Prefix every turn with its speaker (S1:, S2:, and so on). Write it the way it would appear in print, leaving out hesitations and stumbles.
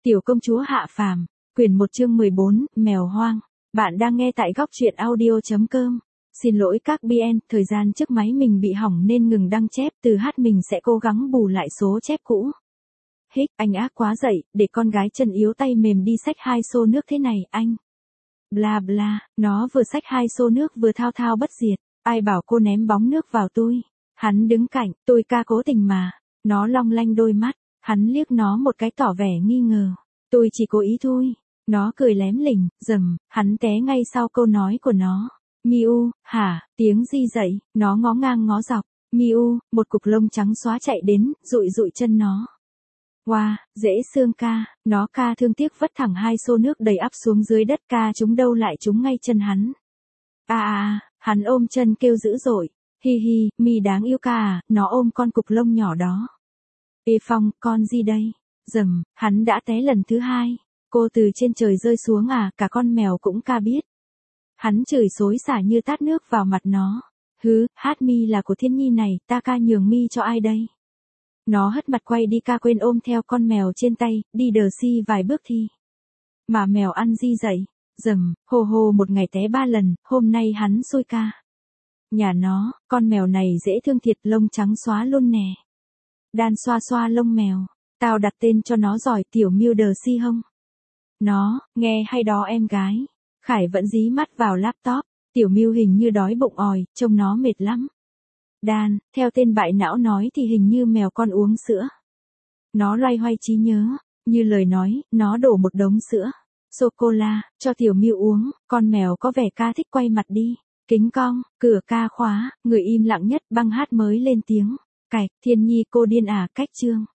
S1: Tiểu công chúa hạ phàm, quyển 1 chương 14, mèo hoang. Bạn đang nghe tại góc truyện audio.com. Xin lỗi các BN, thời gian trước máy mình bị hỏng nên ngừng đăng chép, từ hát mình sẽ cố gắng bù lại số chép cũ. Hích, anh ác quá dậy, để con gái chân yếu tay mềm đi xách 2 xô nước thế này, anh. Bla bla, nó vừa xách 2 xô nước vừa thao thao bất diệt, ai bảo cô ném bóng nước vào tôi. Hắn đứng cạnh, tôi ca cố tình mà. Nó long lanh đôi mắt, hắn liếc nó một cái tỏ vẻ nghi ngờ. Tôi chỉ cố ý thôi. Nó cười lém lỉnh, hắn té ngay sau câu nói của nó. Miu, hả, tiếng gì dậy, nó ngó ngang ngó dọc. Miu, một cục lông trắng xóa chạy đến, dụi dụi chân nó. Wow, dễ xương ca, nó ca thương tiếc vất thẳng 2 xô nước đầy ắp xuống dưới đất, ca chúng đâu lại chúng ngay chân hắn. Hắn ôm chân kêu dữ dội. Hi hi, mi đáng yêu ca à, nó ôm con cục lông nhỏ đó. Ê Phong, con gì đây? Hắn đã té lần thứ 2. Cô từ trên trời rơi xuống à, cả con mèo cũng ca biết. Hắn chửi xối xả như tát nước vào mặt nó. Hứ, hát mi là của Thiên Nhi này, ta ca nhường mi cho ai đây? Nó hất mặt quay đi, ca quên ôm theo con mèo trên tay, đi đờ si vài bước thi. Mà mèo ăn gì dậy? Hồ hồ một ngày té 3 lần, hôm nay hắn xui ca. Nhà nó, con mèo này dễ thương thiệt, lông trắng xóa luôn nè. Đan xoa xoa lông mèo, tao đặt tên cho nó giỏi, tiểu Miu đờ si hông. Nó, nghe hay đó em gái. Khải vẫn dí mắt vào laptop, tiểu Miu hình như đói bụng òi, trông nó mệt lắm. Đan, theo tên bại não nói thì hình như mèo con uống sữa. Nó loay hoay trí nhớ, như lời nói, nó đổ một đống sữa sô-cô-la cho tiểu Miu uống, con mèo có vẻ ca thích quay mặt đi. Kính cong, cửa ca khóa, người im lặng nhất, băng hát mới lên tiếng. Cạch, Thiên Nhi cô điên à, cách chương.